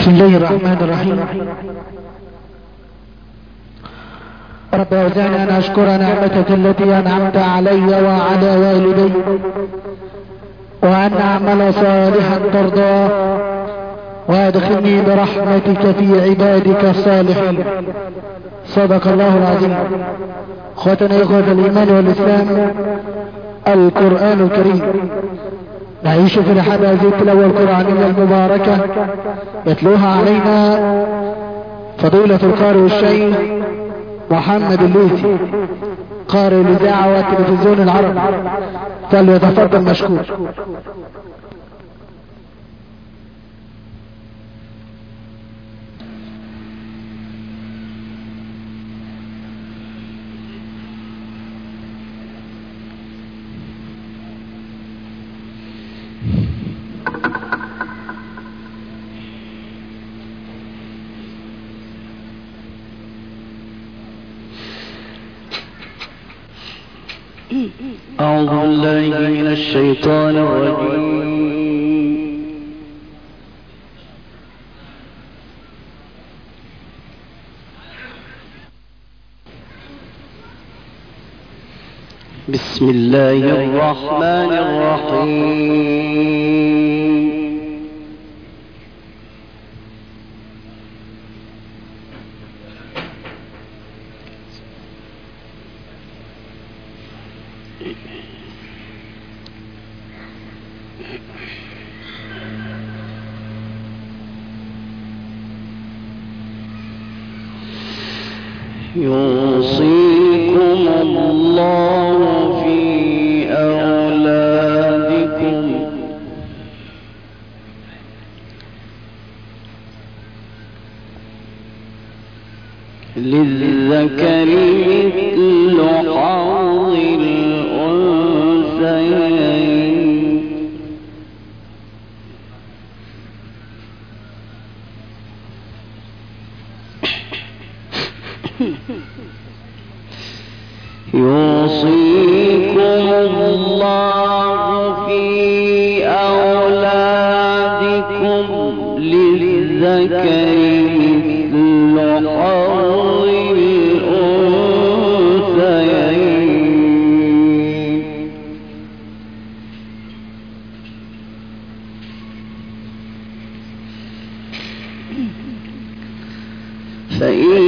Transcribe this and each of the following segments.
بسم الله الرحمن الرحيم. رب أوزعني أن أشكر نعمتك التي أنعمت علي وعلى والدي وأن أعمل صالحا ترضاه وأدخلني برحمتك في عبادك الصالحين. صدق الله العظيم. أخوتنا إخوة الإيمان والإسلام، القرآن الكريم نعيش في أحد هذه التلاوة القرآنية المباركة يتلوها علينا فضيلة القارئ الشيخ محمد الليثي، قارئ الإذاعة والتلفزيون العربي، فليتفضل مشكور. أعوذ بالله من الشيطان الرجيم. بسم الله الرحمن الرحيم. يوصيكم الله في أولادكم للذكر مثل حظ الأنثيين. يوصيكم الله في أولادكم للذكر مثل حظ الأنثيين. فإن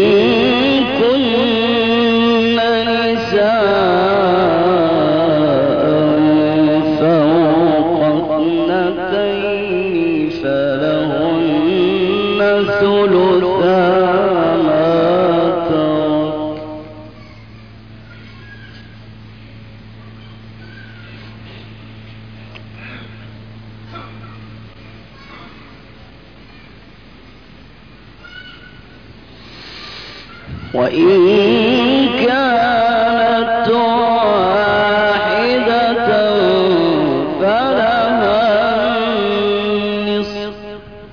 وإن كانت واحدة فلها النصف.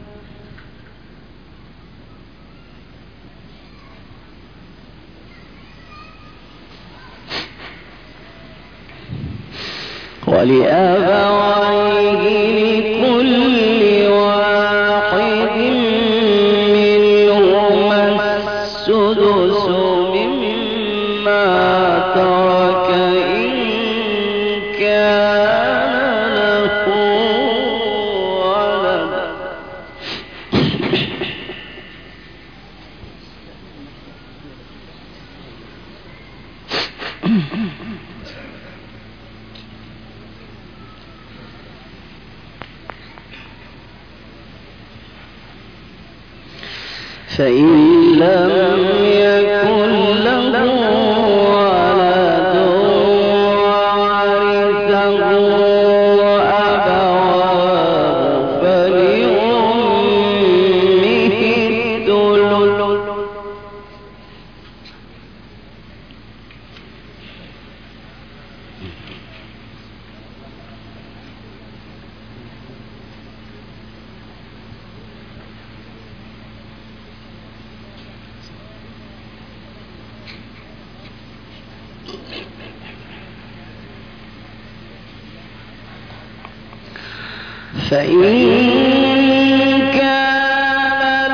ولأبويه لكل واحد منهما السدس مما ترك إن كان له ولد. فإن لم يكن له ولد وورثه أبواه فلأمه الثلث. فإن كان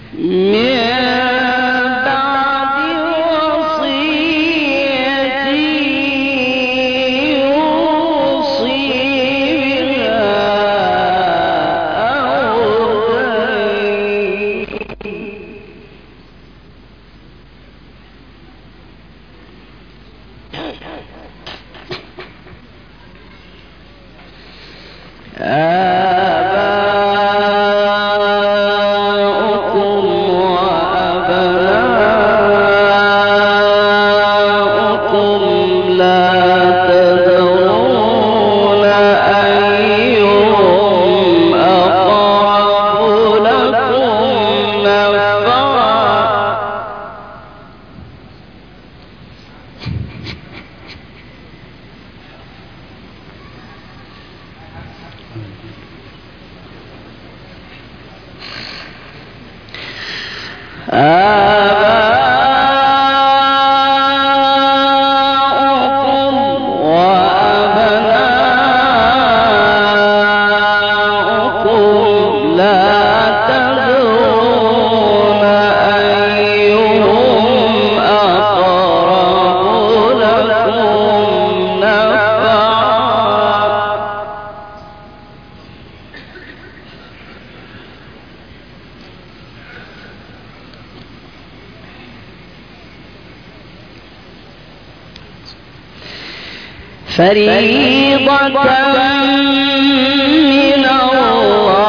فريضة من الله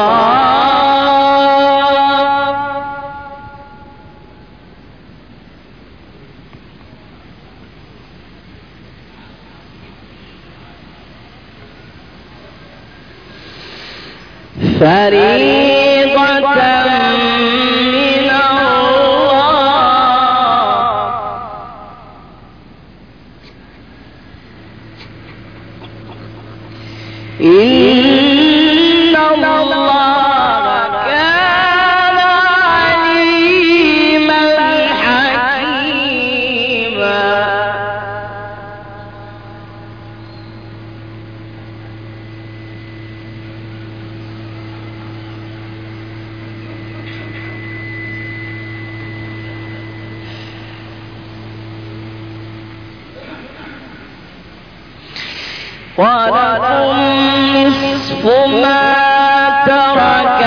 إن الله كان عليما حكيما. ولكم نصف ما ترك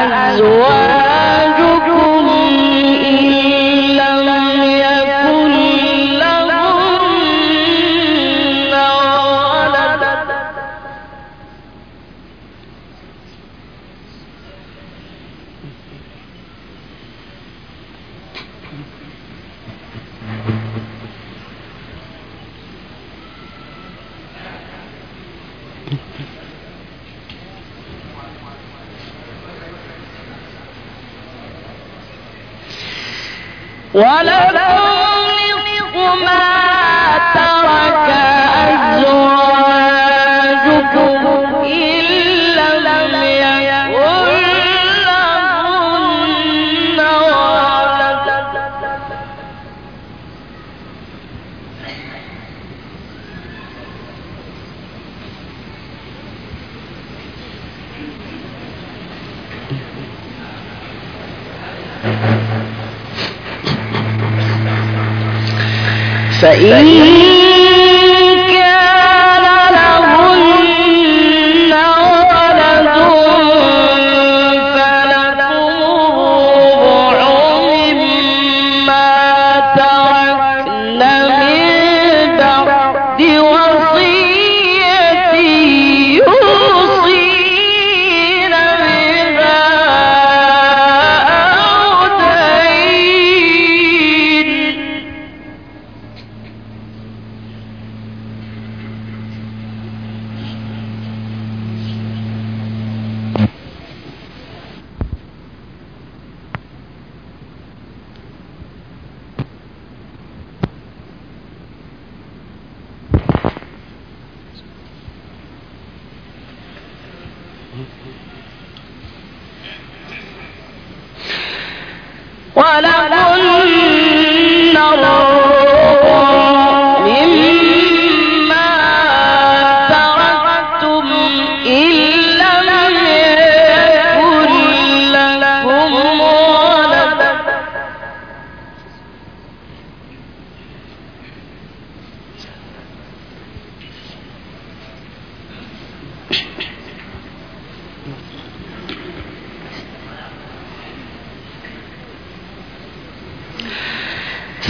أزواجكم إن لم يكن لهن ولد ولكم نصف ما ترك أزواجكم إن لم يكن لهن ولد فإن كان لهن ولد فلكم الربع مما تركن من بعد وصية يوصين بها أو دين.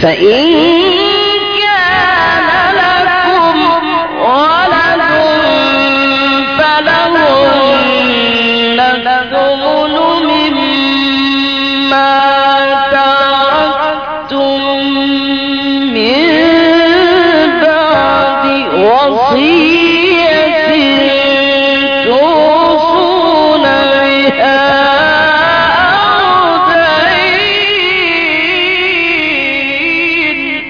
فإن كان لكم ولد فلهن الثمن مما تركتم من بعد وصية توصون بها أو دين.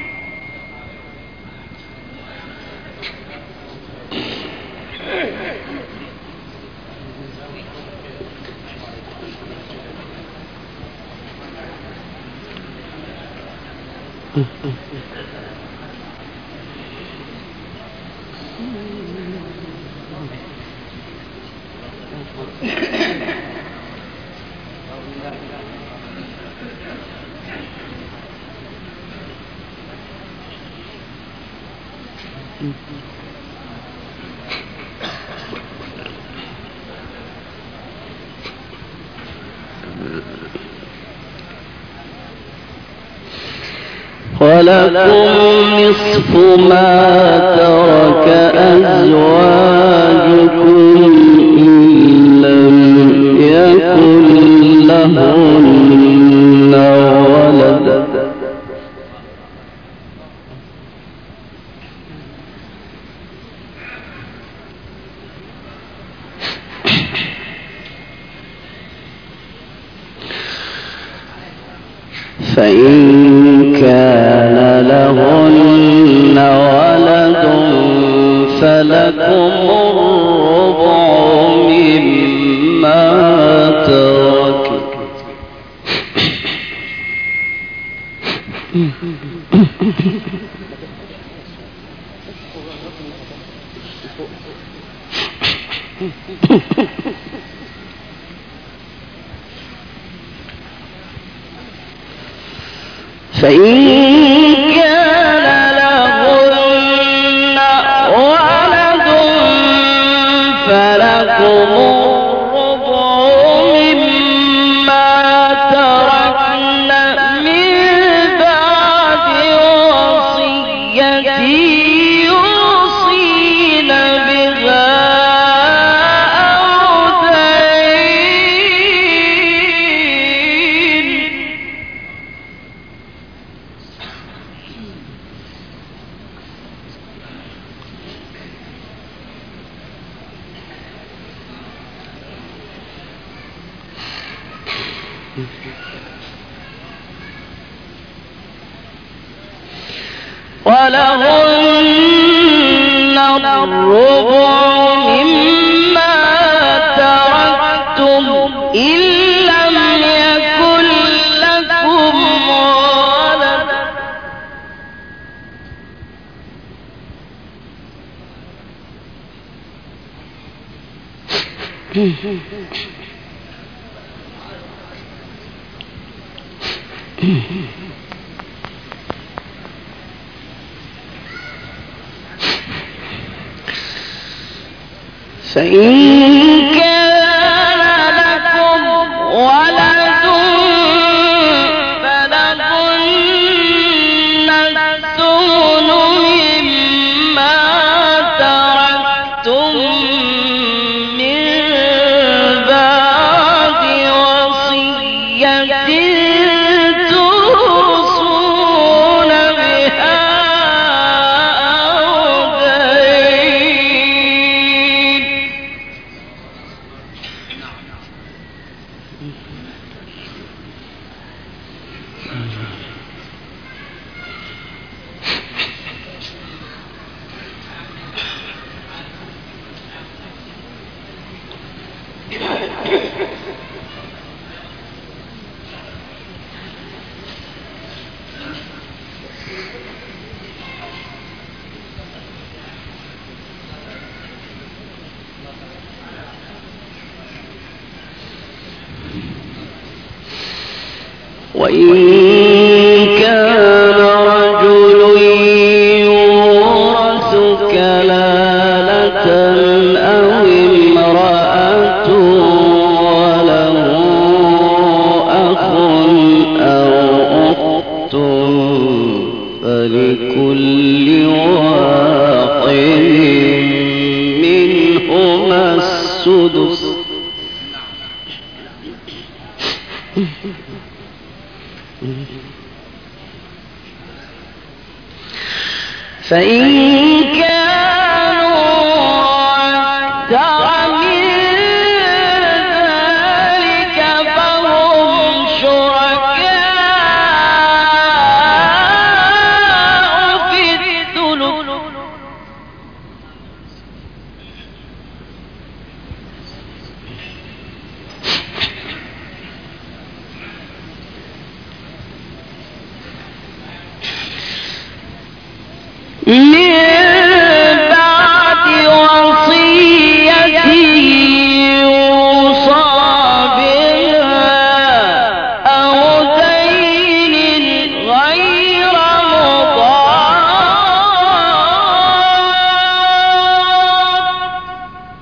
ولكم نصف ما ترك أزواجكم إن لم يكن لهن ولد فإن كان لهن ولد فلكم الربع مما ترك فإن كان لهن ولد فلكم الربع مما تركن من بعد وصية يوصين بها أو دين. ولهن الربع مما تركتم إن لم يكن لكم ولد فإن كان لكم ولد فلهن الثمن مما تركتم من بعد وصية توصون بها أو دين. وإن كان رجل يورث كلالة أو امرأة وله أخ أو أخت فإن كانوا أكثر من ذلك فهم شركاء في الثلث من بعد وصية يوصى بها أو دين غير مضار.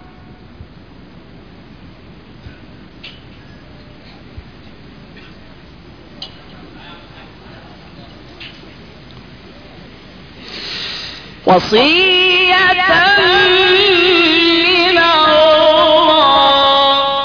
وصية من الله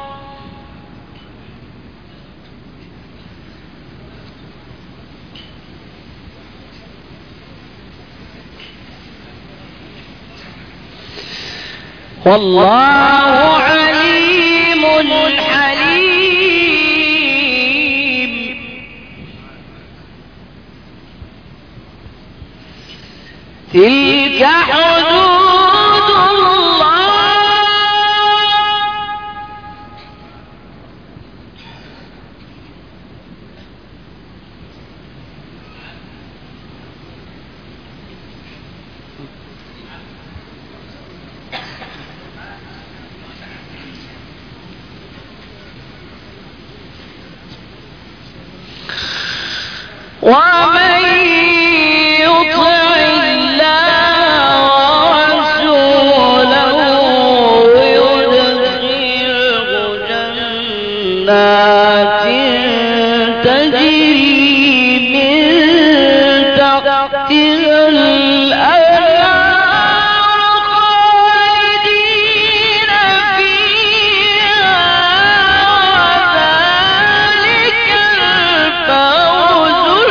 والله عليم حليم. تلك حدود الله ومن يطع جنات تجري من تحتها الأنهار خالدين فيها وذلك الفوز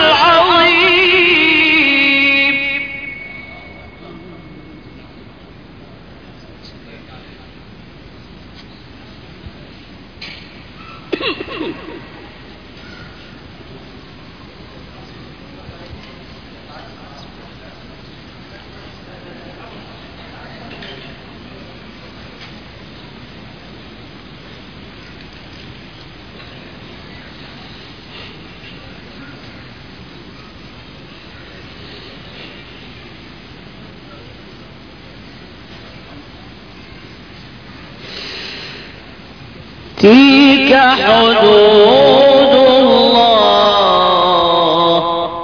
العظيم. تلك حدود الله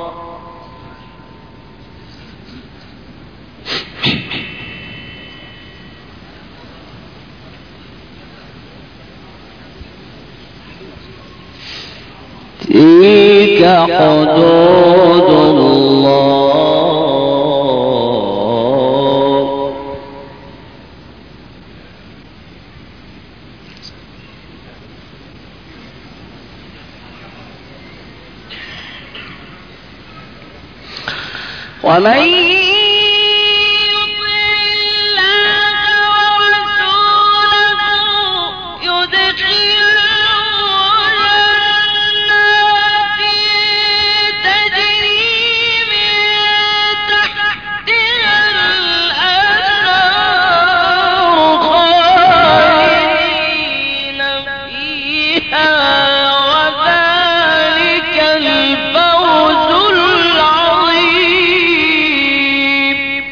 تلك حدود الله ومن يطع الله ورسوله يدخله جنات تجري من تحتها الأنهار خالدين فيها وذلك الفوز العظيم.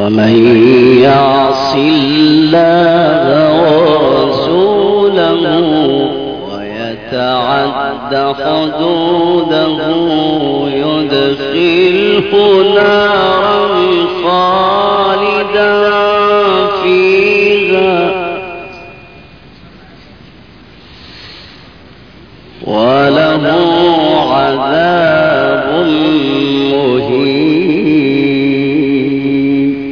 ومن يعص الله ورسوله ويتعد حدوده يدخله نارا خالدا فيها وله عذاب مهين.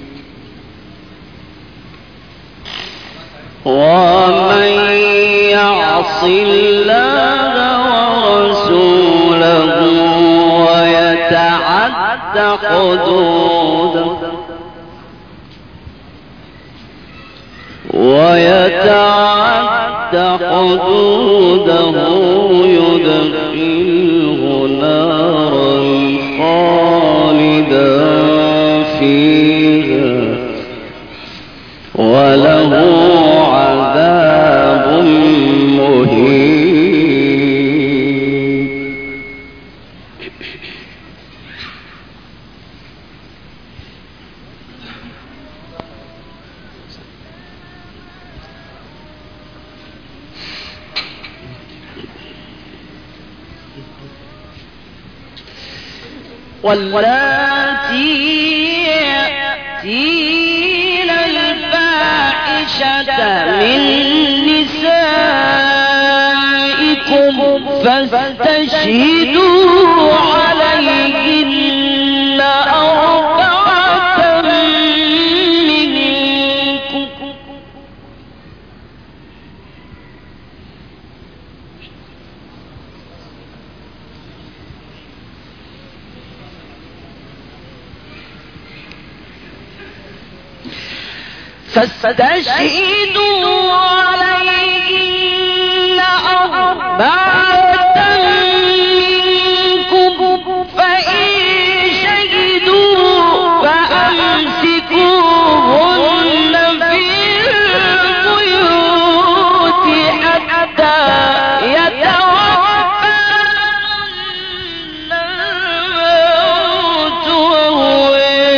ومن يعص الله ورسوله ويتعد حدوده يدخله نارا خالدا فيها وله عذاب مهين. واللاتي يأتين الفاحشة من نسائكم فاستشهدوا عليهن أربعة منكم فاستشهدوا عليهن أربعة منكم فإن شهدوا فأمسكوهن في البيوت حتى يتوفاهن الموت وهو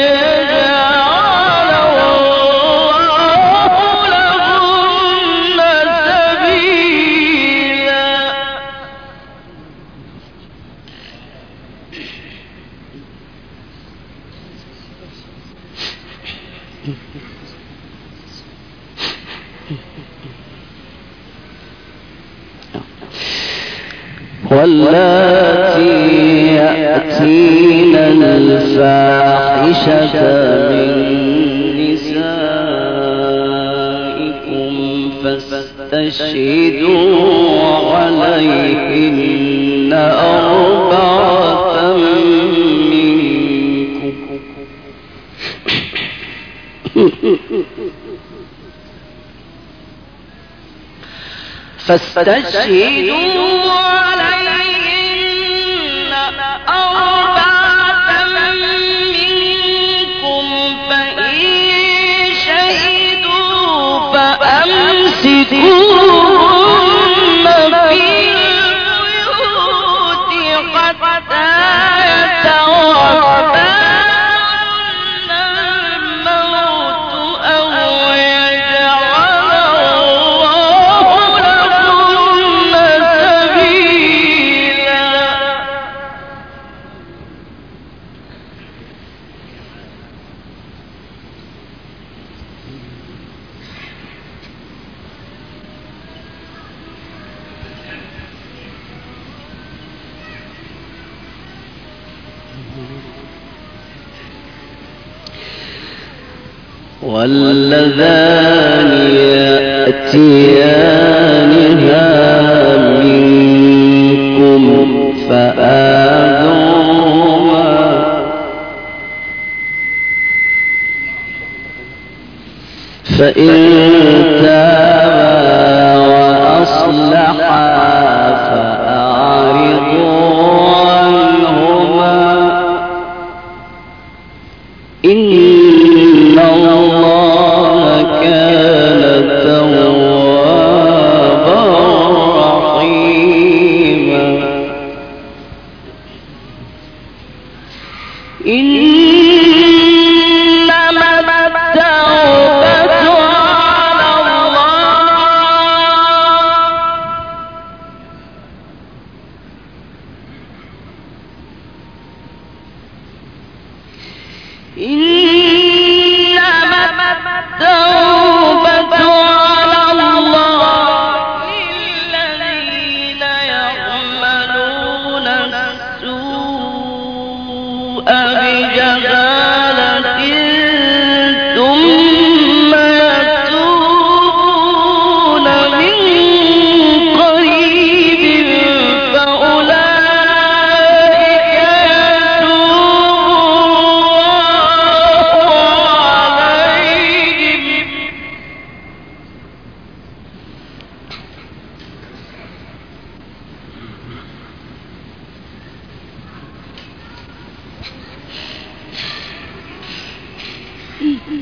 واللاتي يأتين الفاحشة من نسائكم فاستشهدوا عليهن أربعة منكم فاستشهدوا عليهن أربعة منكم فإن شهدوا فأمسكوهن في البيوت حتى يتوفاهن الموت أو واللذان يأتيانها منكم فآذوهما فإن تابا وأصلحا فأعرضوا عنهما إن الله كان توابا رحيما. إنما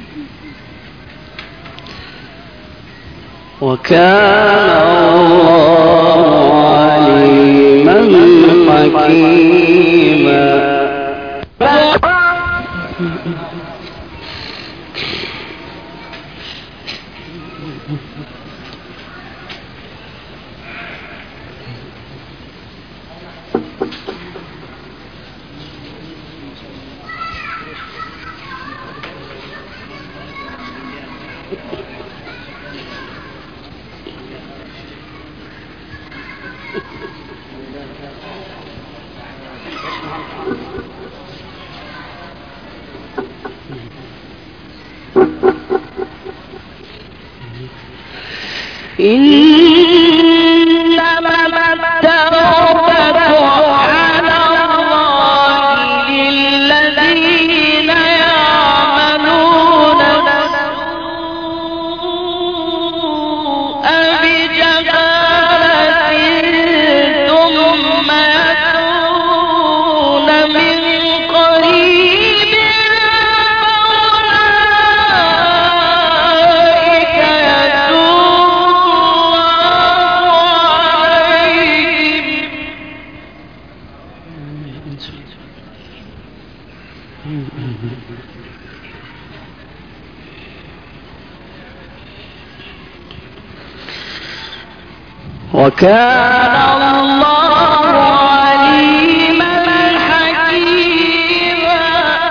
وكان الله عليما حكيما. إنما التوبة على الله للذين يعملون السوء بجهالة ثم يتوبون من قريب فأولئك وكان الله عليما حكيما.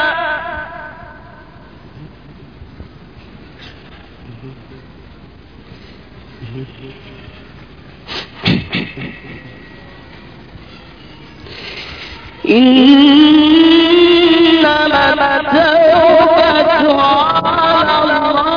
إنما التوبة على الله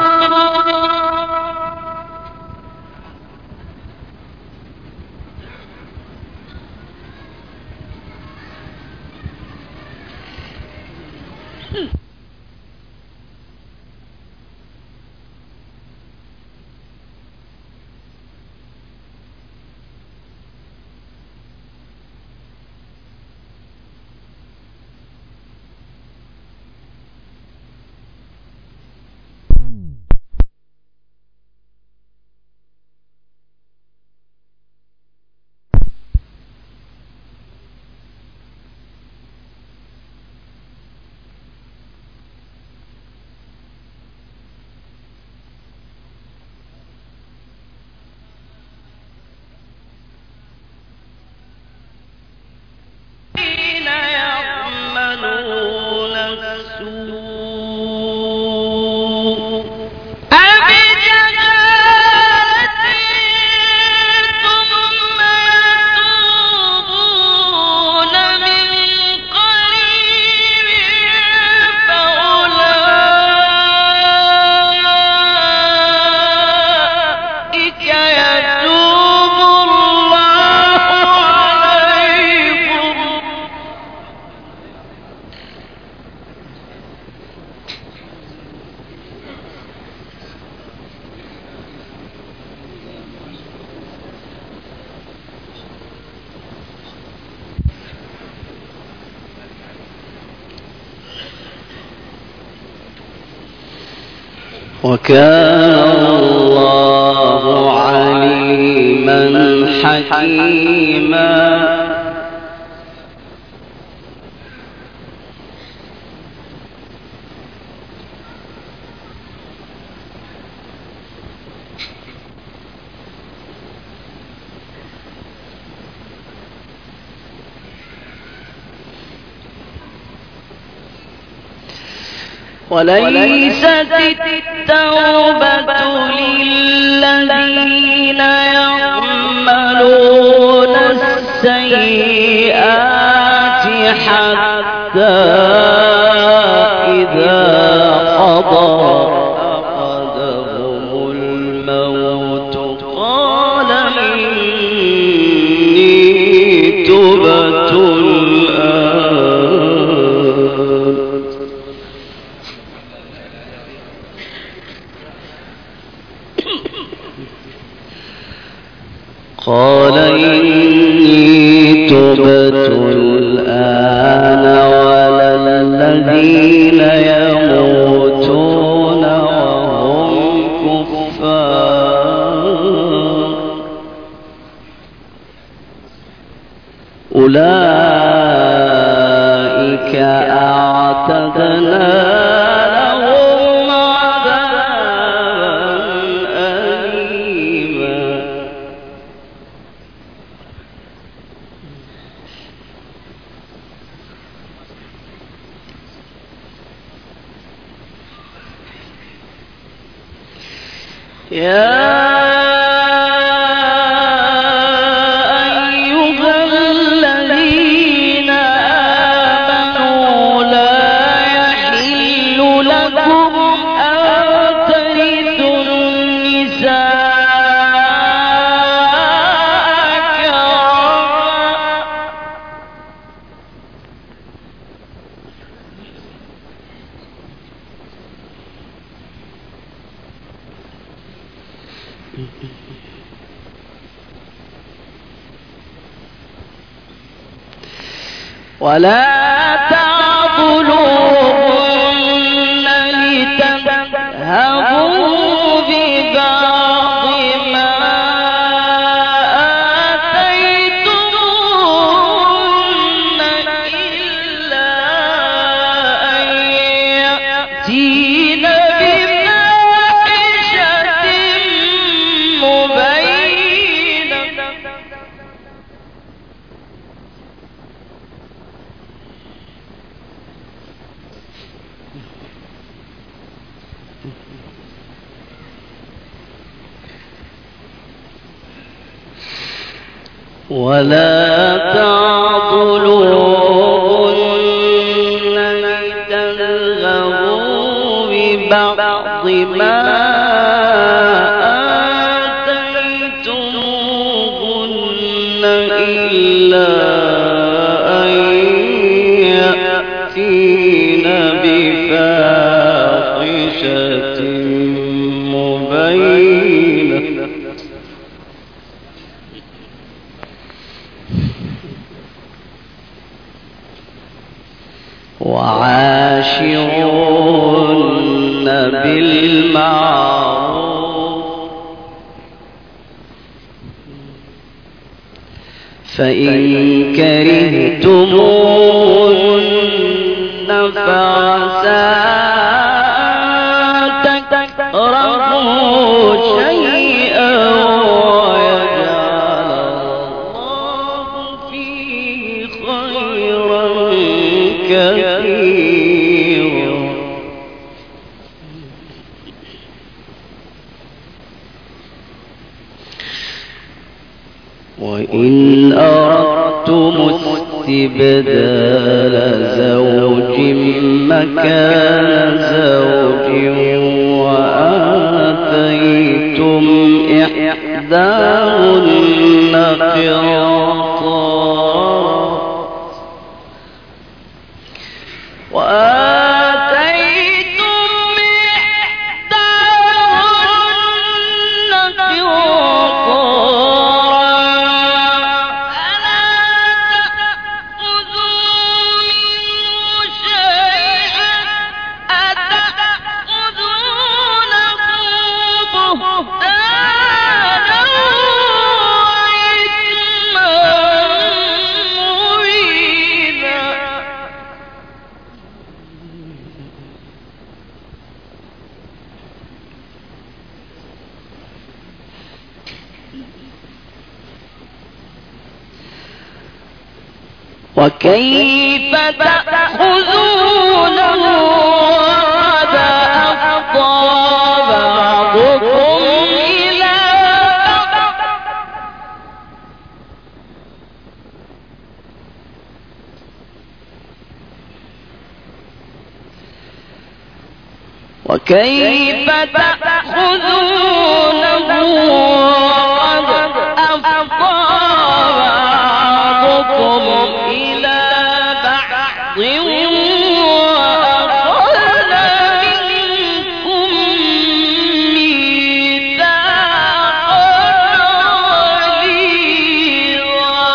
وكان الله عليما حكيما. وليست التوبة للذين يعملون السيئات حتى إذا حضر أحدهم الموت قال إني تبت قال إني تبت الآن ولا الذين يموتون أولئك أعتدنا لهم عذابا أليما. يا ولا تعضلوهن لتذهبوا ببعض ما آتيتموهن إلا أن يأتين بفاحشة مبينة. ولا تعضلوهن لتذهبوا ببعض ما آتيتموهن إلا أن يأتين بفاحشة مبينة. وعاشرون بالمعروف فإن كرهتموهن فعسى أن تكرهوا شيئا ويجعل الله فيه خيرا كثيرا. وإن أردتم استبدال زوج مكان زوج وآتيتم إحداهن وكيف تأخذونه وقد أفضى بعضكم إلى بعض وكيف تأخذونه وقد أفضى بعضكم إلى بعض وأخذ منكم ميثاقا غليظا.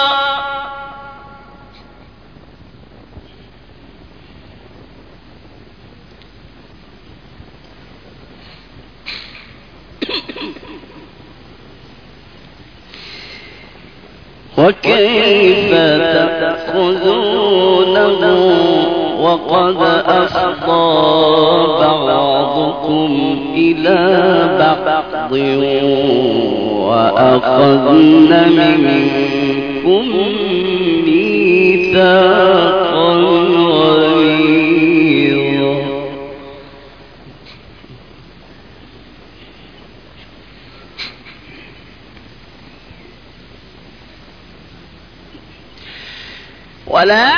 وكيف تأخذونه وقد أفضى بعضكم إلى بعض وأخذن منكم ميثاقا غليظا ولا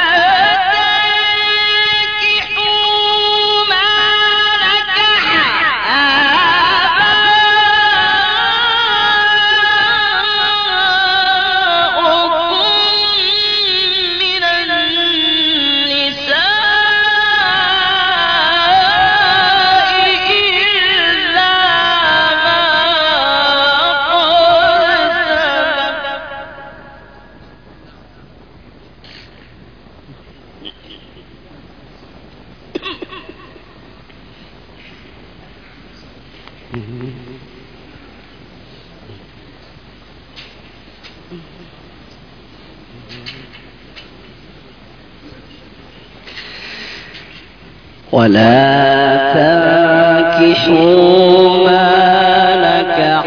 تنكحوا ما نكح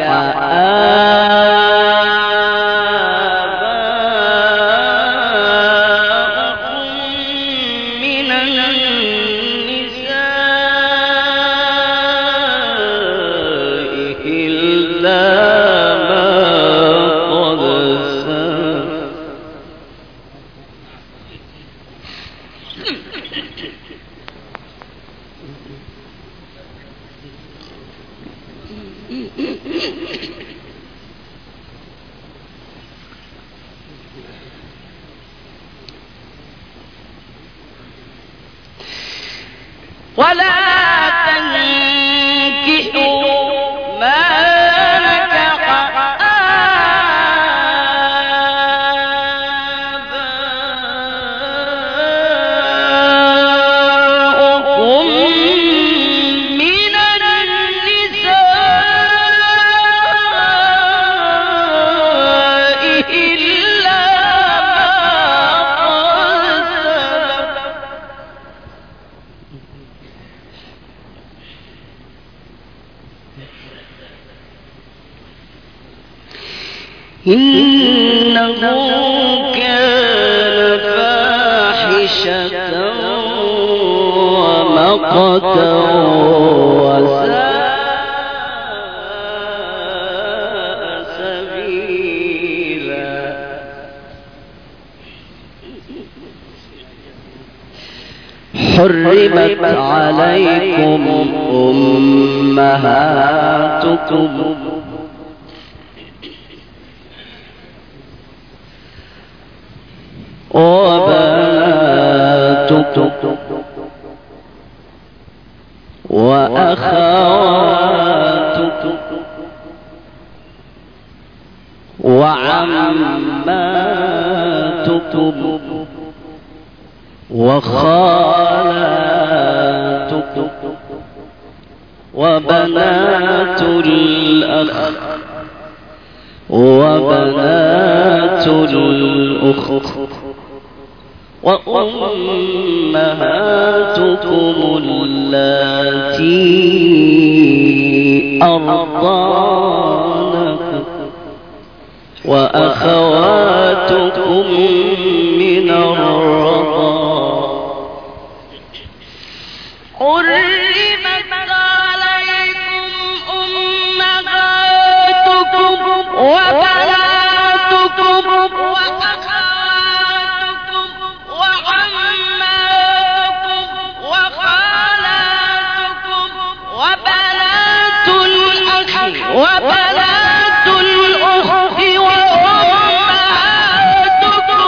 آباؤكم من النساء إلا ما قد سلف ولا تنكحوا ما نكح آباؤكم من النساء إلا إنه كان فاحشة ومقتا وساء سبيلا حرمت عليكم أمهاتكم وبناتكم وأخواتكم وعماتكم وخالاتكم وبنات الأخ وبنات الأخت وأمهاتكم اللاتي أرضعنكم وأخواتكم من الرضاعة حرمت عليكم أمهاتكم وبناتكم وأخواتكم وعماتكم وخالاتكم وبنات الأخ وبنات الأخت وأمهاتكم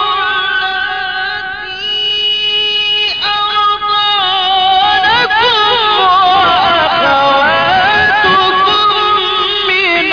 التي أرضعنكم وأخواتكم من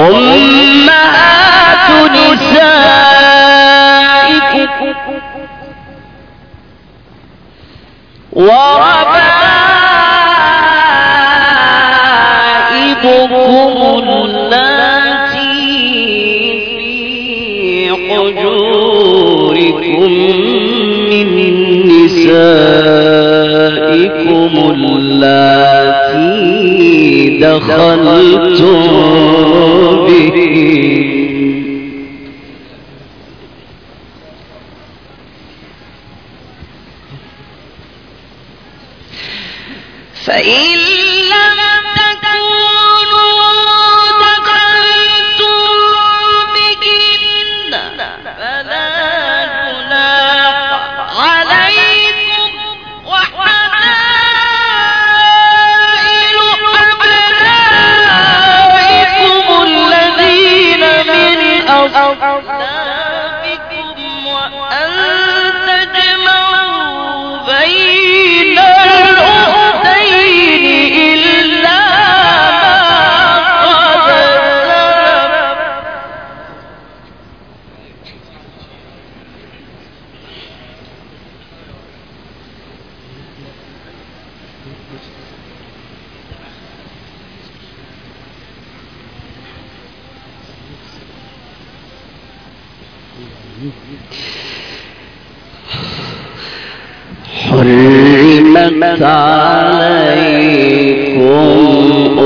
وأمهات نسائكم وربائبكم اللاتي في حجوركم من نسائكم اللاتي دخلتم بهن فإن لم تكونوا دخلتم بهن فلا جناح عليكم وحلائل أبنائكم الذين من أصلابكم وأن تجمعوا بين الأختين إلا ما قد سلف حرمت عليكم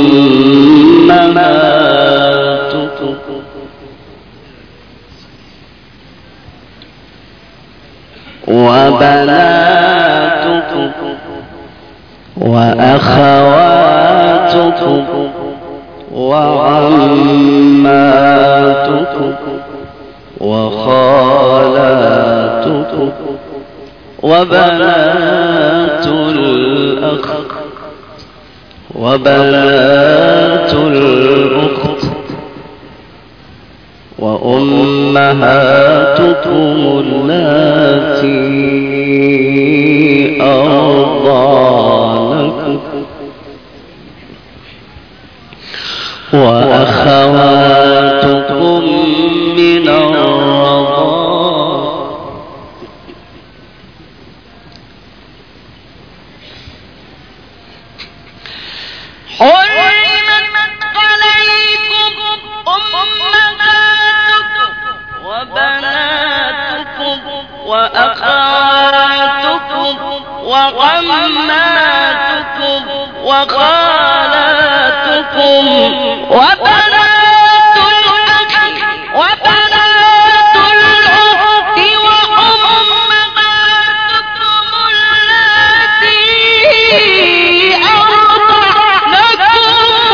أمهاتكم وبناتكم وأخواتكم وعماتكم وخالاتكم وبنات الأخ وبنات الأخت وأمهاتكم اللاتي أرضعنكم وأخواتكم من الرضاعة حرمت عليكم أمهاتكم وبناتكم وأخواتكم وعماتكم وخالاتكم وبنات الأخ وبنات الأخت وأمهاتكم اللاتي أرضعنكم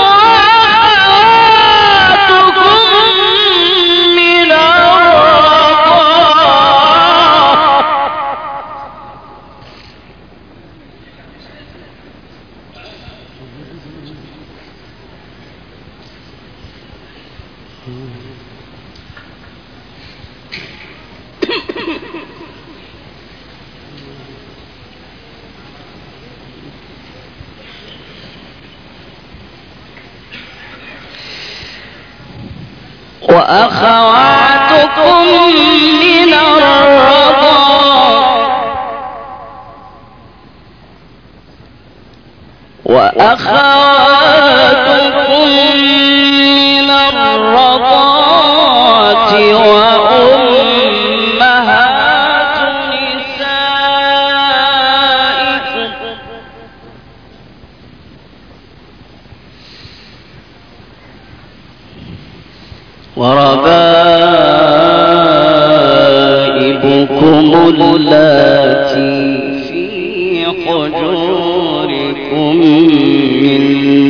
وأخواتكم من الرضاعة وأخواتكم من الرضاعة وأخواتكم من الرضاعة وأمهات نسائكم وربائبكم اللاتي في حجوركم من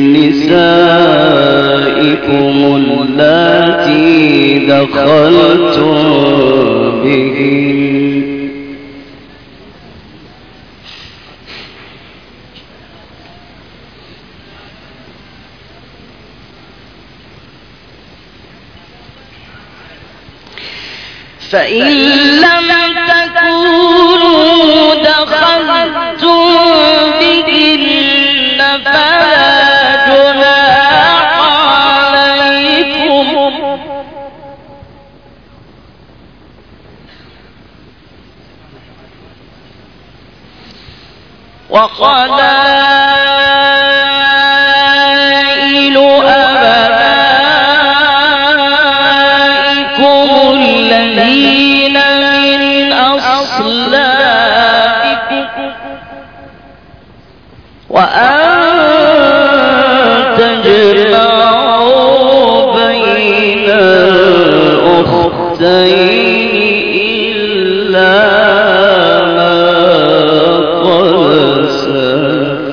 نسائكم اللاتي دخلتم بهن فإن لم تكونوا دخلتم بهن فلا جناح عليكم وقبائل أبنائكم الذين من أصلابكم وأن تجمعوا بين الأختين إلا ما قد سلف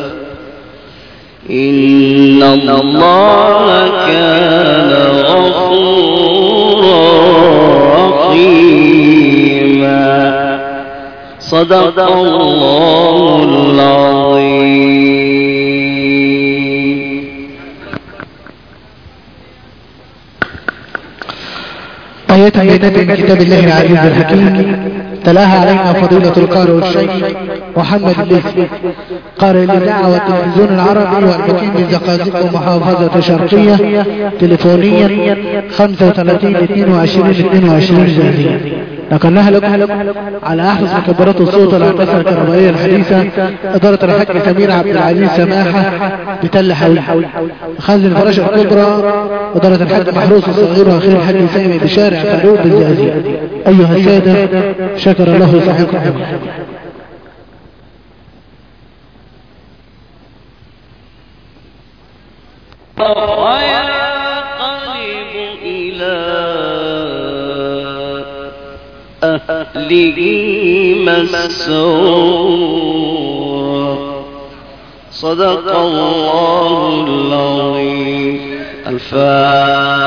إن الله كان غفورا رحيما. صدق الله العظيم. آية بينات من كتاب الله العزيز الحكيم تلاها علينا فضيلة القارئ والشيخ محمد الليثي قارئ الإذاعة والتلفزيون العربي والمقيم بالزقازيق ومحافظة شرقية تليفونيا 35 22 22 زازية. نقلناها لكم على أحدث مكبرات الصوت والعدسة الكهربائية الحديثة إدارة الحاج سمير عبد العزيز سماحة بتل حوي خازن فرش الكبرى إدارة الحاج محروس الصغير وأخير الحاج سامي بشارع فاروق بالزازية. أيها السادة شكر الله صاحبكم. وينقلب إلى أهله مسرورا. صدق الله العظيم. الفاتحة.